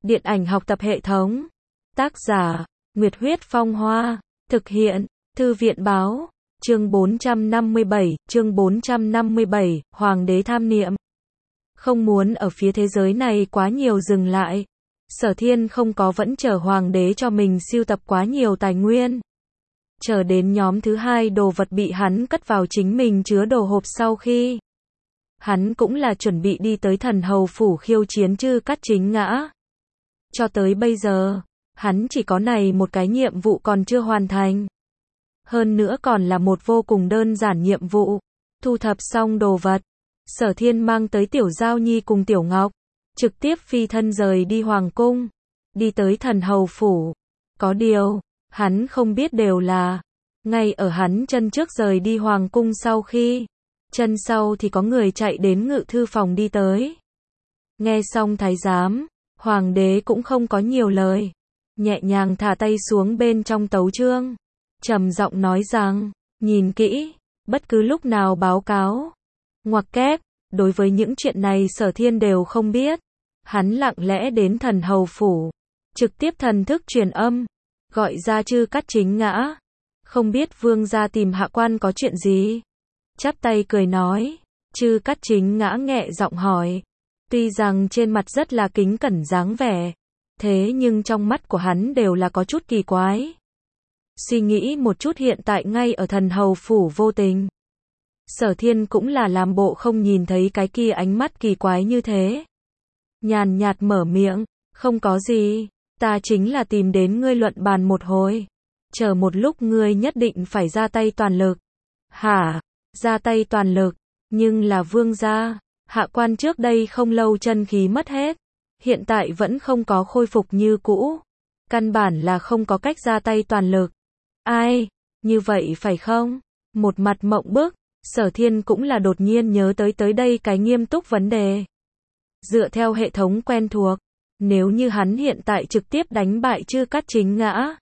Điện ảnh học tập hệ thống. Tác giả, Nguyệt Huyết Phong Hoa. Thực hiện, Thư viện Báo. Chương 457, Hoàng đế tham niệm. Không muốn ở phía thế giới này quá nhiều dừng lại. Sở Thiên không có vẫn chờ Hoàng đế cho mình sưu tập quá nhiều tài nguyên. Chờ đến nhóm thứ hai đồ vật bị hắn cất vào chính mình chứa đồ hộp sau khi. Hắn cũng là chuẩn bị đi tới Thần Hầu Phủ khiêu chiến Chư Cát Chính Ngã. Cho tới bây giờ, hắn chỉ có này một cái nhiệm vụ còn chưa hoàn thành. Hơn nữa còn là một vô cùng đơn giản nhiệm vụ. Thu thập xong đồ vật, Sở Thiên mang tới Tiểu Giao Nhi cùng Tiểu Ngọc, trực tiếp phi thân rời đi Hoàng Cung, đi tới Thần Hầu Phủ. Có điều, hắn không biết đều là, ngay ở hắn chân trước rời đi Hoàng Cung sau khi, chân sau thì có người chạy đến ngự thư phòng đi tới. Nghe xong thái giám, Hoàng đế cũng không có nhiều lời, nhẹ nhàng thả tay xuống bên trong tấu chương, trầm giọng nói rằng, nhìn kỹ, bất cứ lúc nào báo cáo. Ngoặc kép, đối với những chuyện này Sở Thiên đều không biết. Hắn lặng lẽ đến Thần Hầu Phủ, trực tiếp thần thức truyền âm, gọi ra Chư Cát Chính Ngã. Không biết vương gia tìm hạ quan có chuyện gì? Chắp tay cười nói. Chư Cát Chính Ngã nhẹ giọng hỏi. Tuy rằng trên mặt rất là kính cẩn dáng vẻ, thế nhưng trong mắt của hắn đều là có chút kỳ quái. Suy nghĩ một chút, hiện tại ngay ở Thần Hầu Phủ vô tình. Sở Thiên cũng là làm bộ không nhìn thấy cái kia ánh mắt kỳ quái như thế. Nhàn nhạt mở miệng, không có gì, ta chính là tìm đến ngươi luận bàn một hồi. Chờ một lúc ngươi nhất định phải ra tay toàn lực. Hả? Ra tay toàn lực? Nhưng là vương gia, hạ quan trước đây không lâu chân khí mất hết. Hiện tại vẫn không có khôi phục như cũ. Căn bản là không có cách ra tay toàn lực. Ai? Như vậy phải không? Một mặt mộng bức, Sở Thiên cũng là đột nhiên nhớ tới đây cái nghiêm túc vấn đề. Dựa theo hệ thống quen thuộc, nếu như hắn hiện tại trực tiếp đánh bại Chư Cát Chính Ngã,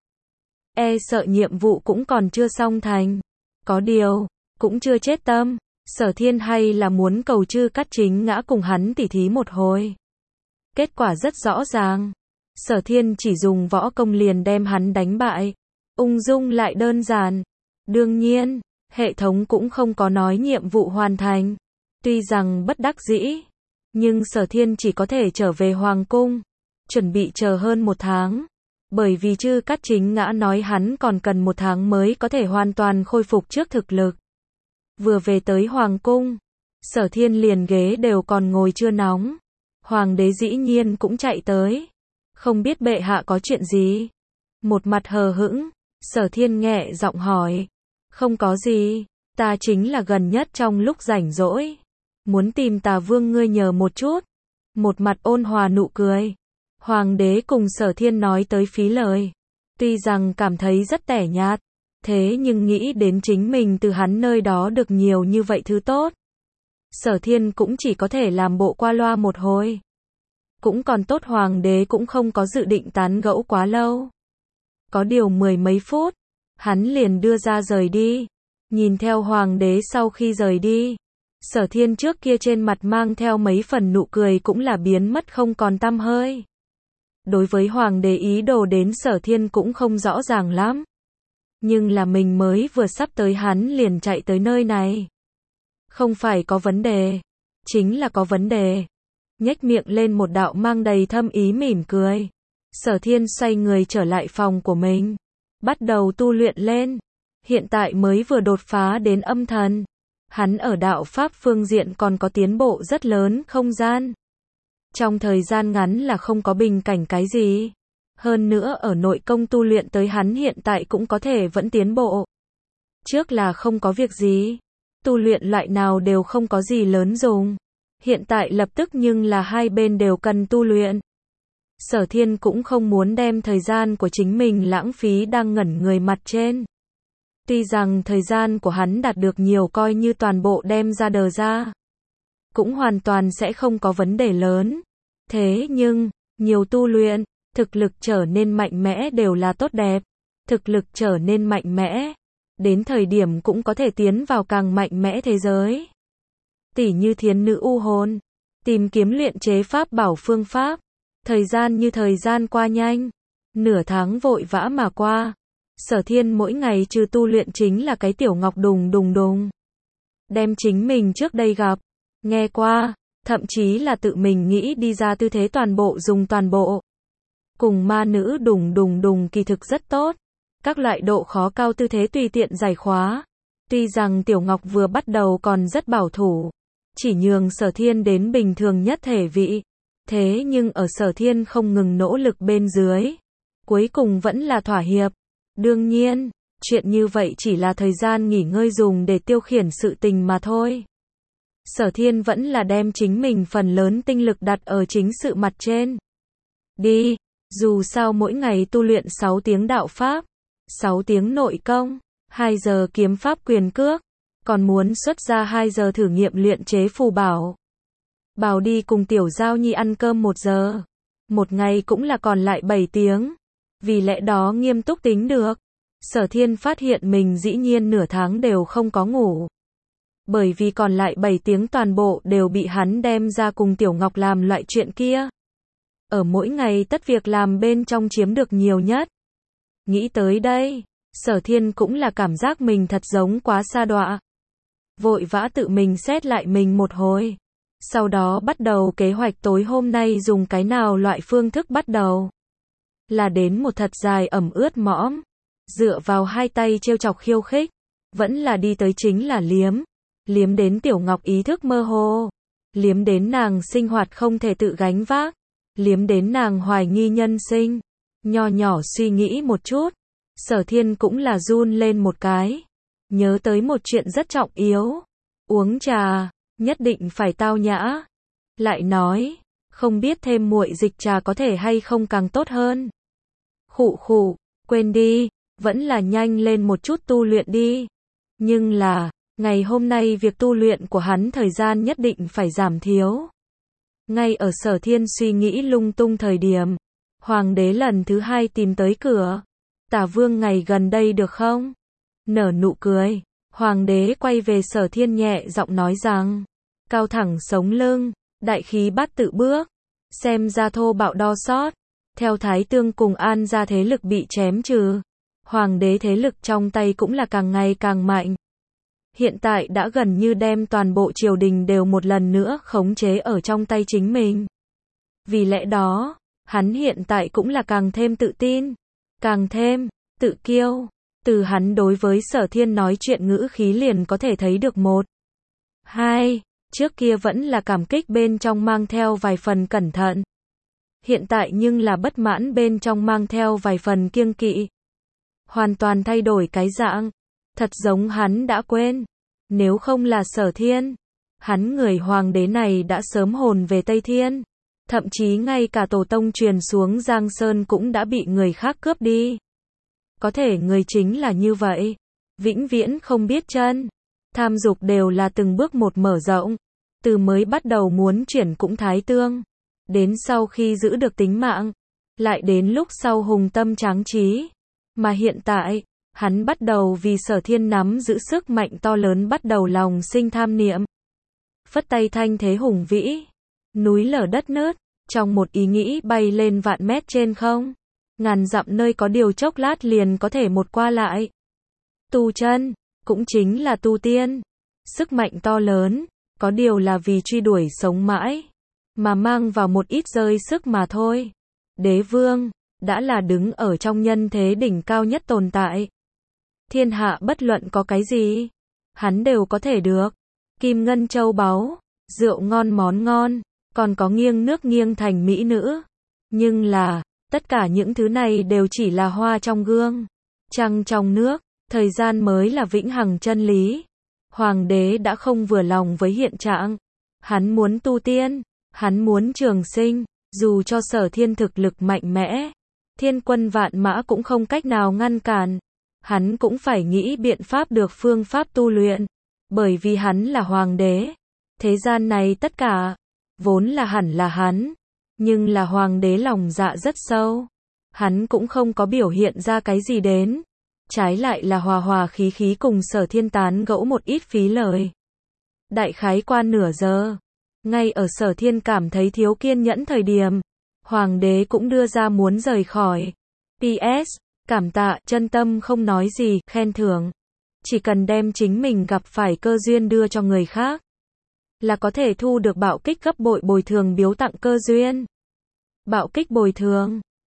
e sợ nhiệm vụ cũng còn chưa xong thành. Có điều, cũng chưa chết tâm, Sở Thiên hay là muốn cầu Chư Cát Chính Ngã cùng hắn tỉ thí một hồi. Kết quả rất rõ ràng, Sở Thiên chỉ dùng võ công liền đem hắn đánh bại, ung dung lại đơn giản. Đương nhiên, hệ thống cũng không có nói nhiệm vụ hoàn thành. Tuy rằng bất đắc dĩ, nhưng Sở Thiên chỉ có thể trở về Hoàng Cung, chuẩn bị chờ hơn 1 tháng. Bởi vì Chư Cát Chính Ngã nói hắn còn cần 1 tháng mới có thể hoàn toàn khôi phục trước thực lực. Vừa về tới Hoàng Cung, Sở Thiên liền ghế đều còn ngồi chưa nóng. Hoàng đế dĩ nhiên cũng chạy tới. Không biết bệ hạ có chuyện gì? Một mặt hờ hững, Sở Thiên nhẹ giọng hỏi. Không có gì, ta chính là gần nhất trong lúc rảnh rỗi, muốn tìm Tà Vương ngươi nhờ một chút. Một mặt ôn hòa nụ cười. Hoàng đế cùng Sở Thiên nói tới phí lời. Tuy rằng cảm thấy rất tẻ nhạt, thế nhưng nghĩ đến chính mình từ hắn nơi đó được nhiều như vậy thứ tốt. Sở Thiên cũng chỉ có thể làm bộ qua loa một hồi. Cũng còn tốt Hoàng đế cũng không có dự định tán gẫu quá lâu. Có điều 10 mấy phút, hắn liền đưa ra rời đi. Nhìn theo Hoàng đế sau khi rời đi, Sở Thiên trước kia trên mặt mang theo mấy phần nụ cười cũng là biến mất không còn tăm hơi. Đối với Hoàng đế ý đồ đến Sở Thiên cũng không rõ ràng lắm. Nhưng là mình mới vừa sắp tới hắn liền chạy tới nơi này. Không phải có vấn đề, chính là có vấn đề. Nhếch miệng lên một đạo mang đầy thâm ý mỉm cười. Sở Thiên xoay người trở lại phòng của mình, bắt đầu tu luyện lên. Hiện tại mới vừa đột phá đến âm thần. Hắn ở đạo pháp phương diện còn có tiến bộ rất lớn không gian. Trong thời gian ngắn là không có bình cảnh cái gì. Hơn nữa ở nội công tu luyện tới hắn hiện tại cũng có thể vẫn tiến bộ. Trước là không có việc gì. Tu luyện loại nào đều không có gì lớn dùng. Hiện tại lập tức nhưng là hai bên đều cần tu luyện. Sở Thiên cũng không muốn đem thời gian của chính mình lãng phí đang ngẩn người mặt trên. Tuy rằng thời gian của hắn đạt được nhiều coi như toàn bộ đem ra đờ ra, cũng hoàn toàn sẽ không có vấn đề lớn. Thế nhưng, nhiều tu luyện, thực lực trở nên mạnh mẽ đều là tốt đẹp. Thực lực trở nên mạnh mẽ, đến thời điểm cũng có thể tiến vào càng mạnh mẽ thế giới. Tỉ như Thiến Nữ U Hồn, tìm kiếm luyện chế pháp bảo phương pháp, Thời gian như thời gian qua nhanh, nửa tháng vội vã mà qua. Sở Thiên mỗi ngày trừ tu luyện chính là cái tiểu ngọc đùng đùng đùng. Đem chính mình trước đây gặp, nghe qua, thậm chí là tự mình nghĩ đi ra tư thế toàn bộ dùng toàn bộ. Cùng ma nữ đùng đùng đùng kỳ thực rất tốt. Các loại độ khó cao tư thế tùy tiện giải khóa. Tuy rằng Tiểu Ngọc vừa bắt đầu còn rất bảo thủ, chỉ nhường Sở Thiên đến bình thường nhất thể vị. Thế nhưng ở Sở Thiên không ngừng nỗ lực bên dưới, cuối cùng vẫn là thỏa hiệp. Đương nhiên, chuyện như vậy chỉ là thời gian nghỉ ngơi dùng để tiêu khiển sự tình mà thôi. Sở Thiên vẫn là đem chính mình phần lớn tinh lực đặt ở chính sự mặt trên. Đi, dù sao mỗi ngày tu luyện 6 tiếng đạo pháp, 6 tiếng nội công, 2 giờ kiếm pháp quyền cước, còn muốn xuất ra 2 giờ thử nghiệm luyện chế phù bảo. Bảo đi cùng Tiểu Giao Nhi ăn cơm 1 giờ. Một ngày cũng là còn lại 7 tiếng. Vì lẽ đó nghiêm túc tính được. Sở Thiên phát hiện mình dĩ nhiên nửa tháng đều không có ngủ. Bởi vì còn lại 7 tiếng toàn bộ đều bị hắn đem ra cùng Tiểu Ngọc làm loại chuyện kia. Ở mỗi ngày tất việc làm bên trong chiếm được nhiều nhất. Nghĩ tới đây, Sở Thiên cũng là cảm giác mình thật giống quá sa đọa. Vội vã tự mình xét lại mình một hồi. Sau đó bắt đầu kế hoạch tối hôm nay dùng cái nào loại phương thức bắt đầu. Là đến một thật dài ẩm ướt mõm. Dựa vào hai tay trêu chọc khiêu khích. Vẫn là đi tới chính là liếm. Liếm đến Tiểu Ngọc ý thức mơ hồ. Liếm đến nàng sinh hoạt không thể tự gánh vác. Liếm đến nàng hoài nghi nhân sinh. Nho nhỏ suy nghĩ một chút. Sở Thiên cũng là run lên một cái. Nhớ tới một chuyện rất trọng yếu. Uống trà, nhất định phải tao nhã. Lại nói, không biết thêm muội dịch trà có thể hay không càng tốt hơn. Khụ khụ, quên đi, vẫn là nhanh lên một chút tu luyện đi. Nhưng là, ngày hôm nay việc tu luyện của hắn thời gian nhất định phải giảm thiếu. Ngay ở Sở Thiên suy nghĩ lung tung thời điểm, Hoàng đế lần thứ 2 tìm tới cửa. Tả Vương ngày gần đây được không? Nở nụ cười, Hoàng đế quay về Sở Thiên nhẹ giọng nói rằng, cao thẳng sống lưng, đại khí bát tự bước, xem ra thô bạo đo sót. Theo Thái Tương cùng An gia thế lực bị chém trừ, Hoàng đế thế lực trong tay cũng là càng ngày càng mạnh. Hiện tại đã gần như đem toàn bộ triều đình đều một lần nữa khống chế ở trong tay chính mình. Vì lẽ đó, hắn hiện tại cũng là càng thêm tự tin, càng thêm tự kiêu. Từ hắn đối với Sở Thiên nói chuyện ngữ khí liền có thể thấy được 1. 2. Trước kia vẫn là cảm kích bên trong mang theo vài phần cẩn thận. Hiện tại nhưng là bất mãn bên trong mang theo vài phần kiêng kỵ. Hoàn toàn thay đổi cái dạng. Thật giống hắn đã quên. Nếu không là Sở Thiên, hắn người hoàng đế này đã sớm hồn về Tây Thiên. Thậm chí ngay cả tổ tông truyền xuống Giang Sơn cũng đã bị người khác cướp đi. Có thể người chính là như vậy. Vĩnh viễn không biết chân. Tham dục đều là từng bước một mở rộng. Từ mới bắt đầu muốn chuyển cũng Thái Tương. Đến sau khi giữ được tính mạng. Lại đến lúc sau hùng tâm tráng trí. Mà hiện tại, hắn bắt đầu vì Sở Thiên nắm giữ sức mạnh to lớn bắt đầu lòng sinh tham niệm. Phất tay thanh thế hùng vĩ. Núi lở đất nứt. Trong một ý nghĩ bay lên vạn mét trên không. Ngàn dặm nơi có điều chốc lát liền có thể một qua lại. Tu chân, cũng chính là tu tiên. Sức mạnh to lớn, có điều là vì truy đuổi sống mãi. Mà mang vào một ít rơi sức mà thôi. Đế vương, đã là đứng ở trong nhân thế đỉnh cao nhất tồn tại. Thiên hạ bất luận có cái gì, hắn đều có thể được. Kim ngân châu báu, rượu ngon món ngon, còn có nghiêng nước nghiêng thành mỹ nữ. Nhưng là, tất cả những thứ này đều chỉ là hoa trong gương, trăng trong nước, thời gian mới là vĩnh hằng chân lý. Hoàng đế đã không vừa lòng với hiện trạng. Hắn muốn tu tiên, hắn muốn trường sinh, dù cho Sở Thiên thực lực mạnh mẽ, thiên quân vạn mã cũng không cách nào ngăn cản. Hắn cũng phải nghĩ biện pháp được phương pháp tu luyện, bởi vì hắn là hoàng đế. Thế gian này tất cả, vốn là hẳn là hắn, nhưng là hoàng đế lòng dạ rất sâu. Hắn cũng không có biểu hiện ra cái gì đến. Trái lại là hòa hòa khí khí cùng Sở Thiên tán gẫu một ít phí lời. Đại khái qua nửa giờ, ngay ở Sở Thiên cảm thấy thiếu kiên nhẫn thời điểm, Hoàng đế cũng đưa ra muốn rời khỏi. PS, cảm tạ, chân tâm không nói gì, khen thưởng. Chỉ cần đem chính mình gặp phải cơ duyên đưa cho người khác, là có thể thu được bạo kích gấp bội bồi thường biếu tặng cơ duyên. Bạo kích bồi thường.